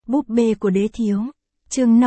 Búp bê của đế thiếu. Chương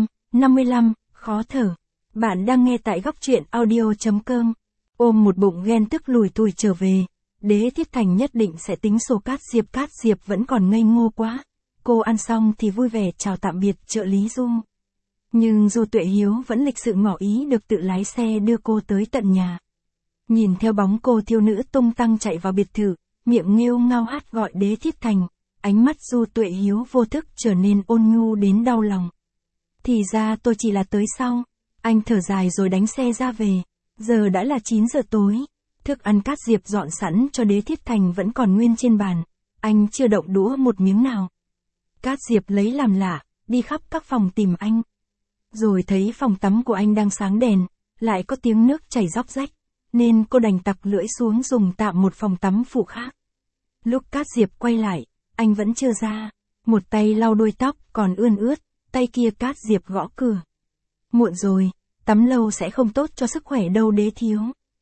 55, khó thở. Bạn đang nghe tại góc truyện audio.com. Ôm một bụng ghen tức lùi tủi trở về. Đế Thiết Thành nhất định sẽ tính sổ Cát Diệp vẫn còn ngây ngô quá. Cô ăn xong thì vui vẻ chào tạm biệt trợ lý Du. Nhưng Du Tuệ Hiếu vẫn lịch sự ngỏ ý được tự lái xe đưa cô tới tận nhà. Nhìn theo bóng cô thiếu nữ tung tăng chạy vào biệt thự, miệng nghêu ngao hát gọi Đế Thiết Thành, ánh mắt Du Tuệ Hiếu vô thức trở nên ôn nhu đến đau lòng. Thì ra tôi chỉ là tới sau. Anh thở dài rồi đánh xe ra về. Giờ đã là 9 giờ tối. Thức ăn Cát Diệp dọn sẵn cho Đế Thiết Thành vẫn còn nguyên trên bàn. Anh chưa động đũa một miếng nào. Cát Diệp lấy làm lạ, đi khắp các phòng tìm anh. Rồi thấy phòng tắm của anh đang sáng đèn, lại có tiếng nước chảy róc rách, nên cô đành tặc lưỡi xuống dùng tạm một phòng tắm phụ khác. Lúc Cát Diệp quay lại, anh vẫn chưa ra. Một tay lau đuôi tóc còn ươn ướt, tay kia Cát Diệp gõ cửa. Muộn rồi, tắm lâu sẽ không tốt cho sức khỏe đâu Đế thiếu.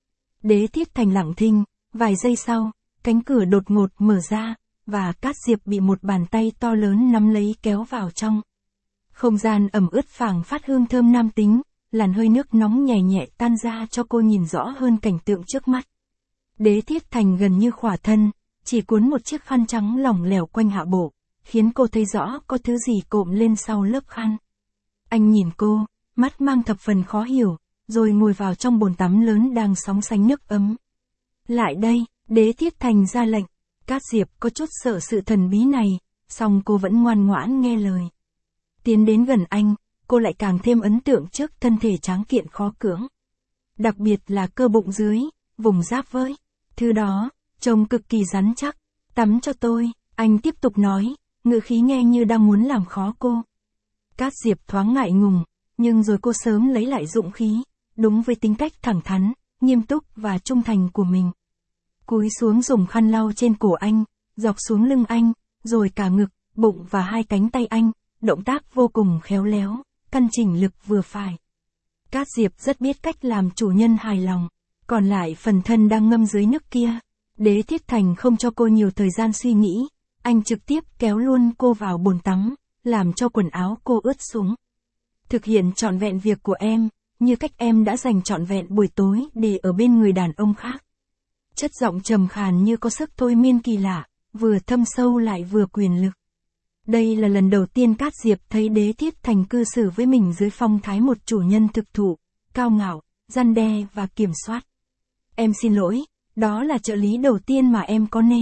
Đế Thiết Thành lặng thinh, vài giây sau, cánh cửa đột ngột mở ra, và Cát Diệp bị một bàn tay to lớn nắm lấy kéo vào trong. Không gian ẩm ướt phảng phát hương thơm nam tính, làn hơi nước nóng nhẹ nhẹ tan ra cho cô nhìn rõ hơn cảnh tượng trước mắt. Đế Thiết Thành gần như khỏa thân, chỉ cuốn một chiếc khăn trắng lỏng lẻo quanh hạ bộ, khiến cô thấy rõ có thứ gì cộm lên sau lớp khăn. Anh nhìn cô, mắt mang thập phần khó hiểu, rồi ngồi vào trong bồn tắm lớn đang sóng sánh nước ấm. Lại đây, Đế Thiết Thành ra lệnh. Cát Diệp có chút sợ sự thần bí này, song cô vẫn ngoan ngoãn nghe lời. Tiến đến gần anh, cô lại càng thêm ấn tượng trước thân thể tráng kiện khó cưỡng. Đặc biệt là cơ bụng dưới, vùng giáp với. Thứ đó, trông cực kỳ rắn chắc. Tắm cho tôi, anh tiếp tục nói, ngữ khí nghe như đang muốn làm khó cô. Cát Diệp thoáng ngại ngùng, nhưng rồi cô sớm lấy lại dũng khí, đúng với tính cách thẳng thắn, nghiêm túc và trung thành của mình. Cúi xuống dùng khăn lau trên cổ anh, dọc xuống lưng anh, rồi cả ngực, bụng và hai cánh tay anh, động tác vô cùng khéo léo, căn chỉnh lực vừa phải. Cát Diệp rất biết cách làm chủ nhân hài lòng, còn lại phần thân đang ngâm dưới nước kia. Đế Thiết Thành không cho cô nhiều thời gian suy nghĩ, anh trực tiếp kéo luôn cô vào bồn tắm, làm cho quần áo cô ướt sũng. Thực hiện trọn vẹn việc của em, như cách em đã dành trọn vẹn buổi tối để ở bên người đàn ông khác. Chất giọng trầm khàn như có sức thôi miên kỳ lạ, vừa thâm sâu lại vừa quyền lực. Đây là lần đầu tiên Cát Diệp thấy Đế Thiết Thành cư xử với mình dưới phong thái một chủ nhân thực thụ, cao ngạo, răn đe và kiểm soát. Em xin lỗi, đó là trợ lý đầu tiên mà em có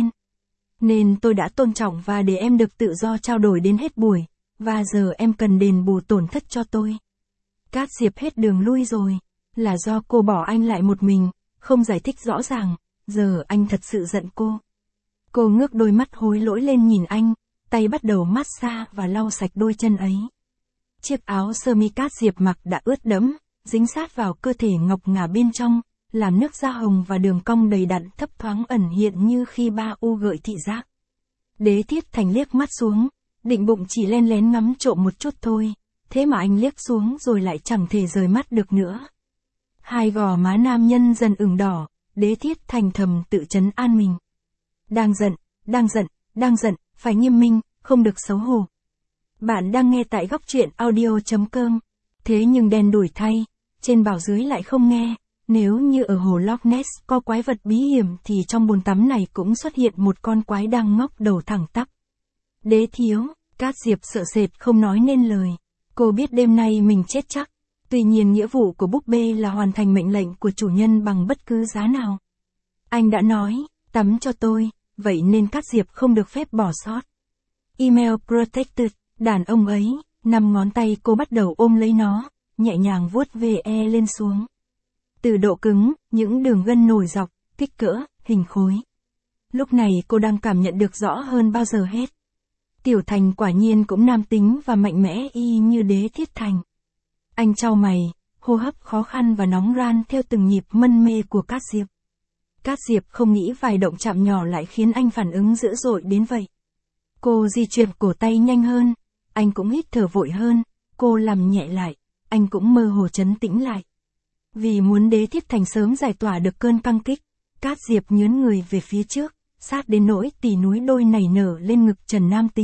nên tôi đã tôn trọng và để em được tự do trao đổi đến hết buổi, và giờ em cần đền bù tổn thất cho tôi. Cát Diệp hết đường lui rồi, là do cô bỏ anh lại một mình, không giải thích rõ ràng, giờ anh thật sự giận cô. Cô ngước đôi mắt hối lỗi lên nhìn anh, tay bắt đầu massage và lau sạch đôi chân ấy. Chiếc áo sơ mi Cát Diệp mặc đã ướt đẫm, dính sát vào cơ thể ngọc ngà bên trong, làm nước da hồng và đường cong đầy đặn thấp thoáng ẩn hiện như khi ba u gợi thị giác. Đế Thiết Thành liếc mắt xuống, định bụng chỉ len lén ngắm trộm một chút thôi, thế mà anh liếc xuống rồi lại chẳng thể rời mắt được nữa. Hai gò má nam nhân dần ửng đỏ, Đế Thiết Thành thầm tự trấn an mình. Đang giận, phải nghiêm minh, không được xấu hổ. Bạn đang nghe tại góc truyện audio.com. Thế nhưng đen đủi thay, trên bảo dưới lại không nghe. Nếu như ở hồ Loch Ness có quái vật bí hiểm thì trong bồn tắm này cũng xuất hiện một con quái đang ngóc đầu thẳng tắp. Đế thiếu, Cát Diệp sợ sệt không nói nên lời. Cô biết đêm nay mình chết chắc. Tuy nhiên nghĩa vụ của búp bê là hoàn thành mệnh lệnh của chủ nhân bằng bất cứ giá nào. Anh đã nói, tắm cho tôi, vậy nên Cát Diệp không được phép bỏ sót. Email protected, đàn ông ấy, 5 ngón tay cô bắt đầu ôm lấy nó, nhẹ nhàng vuốt về lên xuống. Từ độ cứng, những đường gân nổi dọc, kích cỡ, hình khối. Lúc này cô đang cảm nhận được rõ hơn bao giờ hết. Tiểu Thành quả nhiên cũng nam tính và mạnh mẽ y như Đế Thiết Thành. Anh chau mày, hô hấp khó khăn và nóng ran theo từng nhịp mân mê của Cát Diệp. Cát Diệp không nghĩ vài động chạm nhỏ lại khiến anh phản ứng dữ dội đến vậy. Cô di chuyển cổ tay nhanh hơn, anh cũng hít thở vội hơn, cô làm nhẹ lại, anh cũng mơ hồ trấn tĩnh lại. Vì muốn Đế Thiết Thành sớm giải tỏa được cơn căng kích, Cát Diệp nhướn người về phía trước, sát đến nỗi tỉ núi đôi nảy nở lên ngực trần nam tính,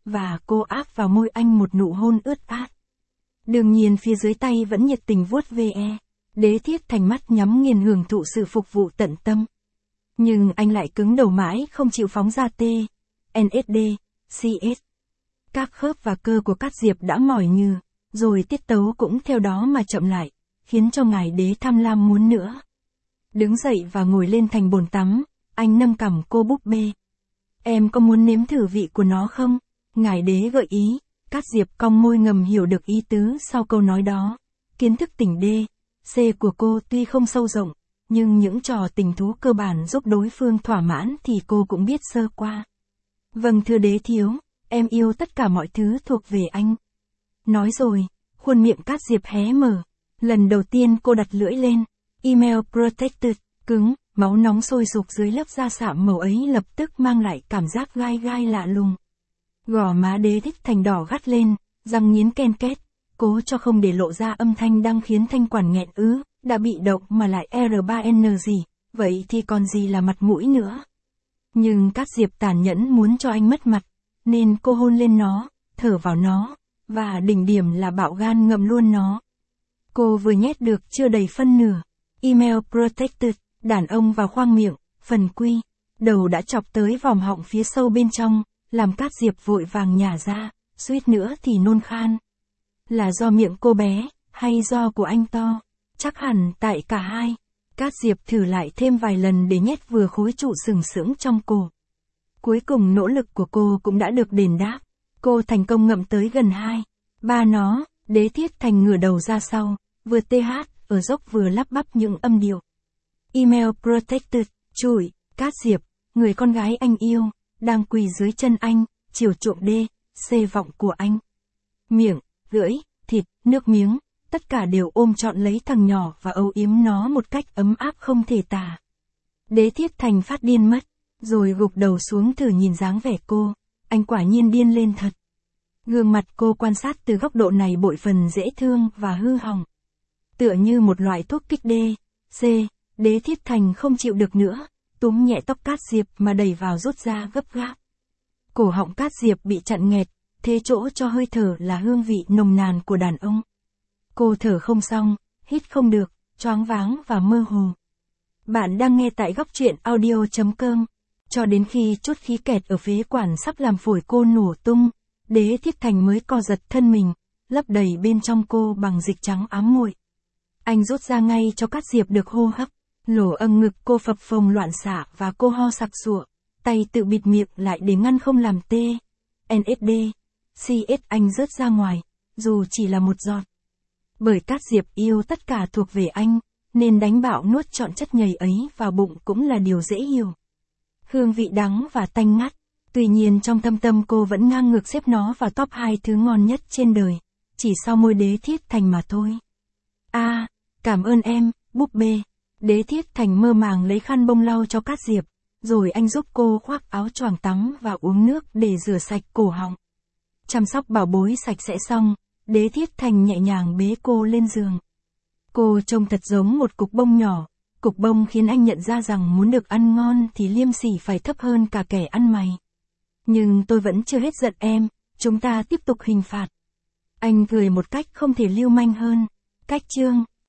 và cô áp vào môi anh một nụ hôn ướt át. Đương nhiên phía dưới tay vẫn nhiệt tình vuốt ve. Đế Thiết Thành mắt nhắm nghiền hưởng thụ sự phục vụ tận tâm. Nhưng anh lại cứng đầu mãi không chịu phóng ra T, NSD, CS. Các khớp và cơ của Cát Diệp đã mỏi nhừ, rồi tiết tấu cũng theo đó mà chậm lại, khiến cho ngài đế tham lam muốn nữa. Đứng dậy và ngồi lên thành bồn tắm, anh nâng cằm cô búp bê. Em có muốn nếm thử vị của nó không? Ngài đế gợi ý. Cát Diệp cong môi ngầm hiểu được ý tứ sau câu nói đó. Kiến thức tỉnh D, C của cô tuy không sâu rộng, nhưng những trò tình thú cơ bản giúp đối phương thỏa mãn thì cô cũng biết sơ qua. Vâng thưa đế thiếu, em yêu tất cả mọi thứ thuộc về anh. Nói rồi, khuôn miệng Cát Diệp hé mở. Lần đầu tiên cô đặt lưỡi lên. Email protected, cứng, máu nóng sôi sục dưới lớp da sạm màu ấy lập tức mang lại cảm giác gai gai lạ lùng. Gò má Đế Thích Thành đỏ gắt lên, răng nghiến ken két, cố cho không để lộ ra âm thanh đang khiến thanh quản nghẹn ứ, đã bị động mà lại R3N gì, vậy thì còn gì là mặt mũi nữa. Nhưng Cát Diệp tàn nhẫn muốn cho anh mất mặt, nên cô hôn lên nó, thở vào nó, và đỉnh điểm là bạo gan ngậm luôn nó. Cô vừa nhét được chưa đầy phân nửa. Email protected, đàn ông vào khoang miệng, phần quy, đầu đã chọc tới vòm họng phía sâu bên trong, làm Cát Diệp vội vàng nhả ra, suýt nữa thì nôn khan. Là do miệng cô bé, hay do của anh to? Chắc hẳn tại cả hai. Cát Diệp thử lại thêm vài lần để nhét vừa khối trụ sừng sững trong cổ. Cuối cùng nỗ lực của cô cũng đã được đền đáp. Cô thành công ngậm tới gần 2-3 nó, Đế Thiết Thành ngửa đầu ra sau, vừa TH, ở dốc vừa lắp bắp những âm điệu. Email protected, chửi, Cát Diệp, người con gái anh yêu, đang quỳ dưới chân anh, chiều chuộng D, C vọng của anh. Miệng, lưỡi, thịt, nước miếng, tất cả đều ôm trọn lấy thằng nhỏ và âu yếm nó một cách ấm áp không thể tả. Đế Thiết Thành phát điên mất, rồi gục đầu xuống thử nhìn dáng vẻ cô, anh quả nhiên điên lên thật. Gương mặt cô quan sát từ góc độ này bội phần dễ thương và hư hỏng. Tựa như một loại thuốc kích D, C, Đế Thiết Thành không chịu được nữa, túm nhẹ tóc Cát Diệp mà đẩy vào rút ra gấp gáp. Cổ họng Cát Diệp bị chặn nghẹt, thế chỗ cho hơi thở là hương vị nồng nàn của đàn ông. Cô thở không xong, hít không được, choáng váng và mơ hồ. Bạn đang nghe tại góc truyện audio.com. Cho đến khi chút khí kẹt ở phế quản sắp làm phổi cô nổ tung, Đế Thiết Thành mới co giật thân mình, lấp đầy bên trong cô bằng dịch trắng ám muội. Anh rút ra ngay cho Cát Diệp được hô hấp, lỗ âng ngực cô phập phồng loạn xạ và cô ho sặc sụa, tay tự bịt miệng lại để ngăn không làm T, NSD, CS anh rớt ra ngoài, dù chỉ là một giọt. Bởi Cát Diệp yêu tất cả thuộc về anh, nên đánh bạo nuốt trọn chất nhầy ấy vào bụng cũng là điều dễ hiểu. Hương vị đắng và tanh ngắt, tuy nhiên trong thâm tâm cô vẫn ngang ngược xếp nó vào top 2 thứ ngon nhất trên đời, chỉ sau môi Đế Thiết Thành mà thôi. Cảm ơn em, búp bê. Đế Thiết Thành mơ màng lấy khăn bông lau cho Cát Diệp, rồi anh giúp cô khoác áo choàng tắm và uống nước để rửa sạch cổ họng. Chăm sóc bảo bối sạch sẽ xong, Đế Thiết Thành nhẹ nhàng bế cô lên giường. Cô trông thật giống một cục bông nhỏ, cục bông khiến anh nhận ra rằng muốn được ăn ngon thì liêm sỉ phải thấp hơn cả kẻ ăn mày. Nhưng tôi vẫn chưa hết giận em, chúng ta tiếp tục hình phạt. Anh cười một cách không thể lưu manh hơn. Cách chương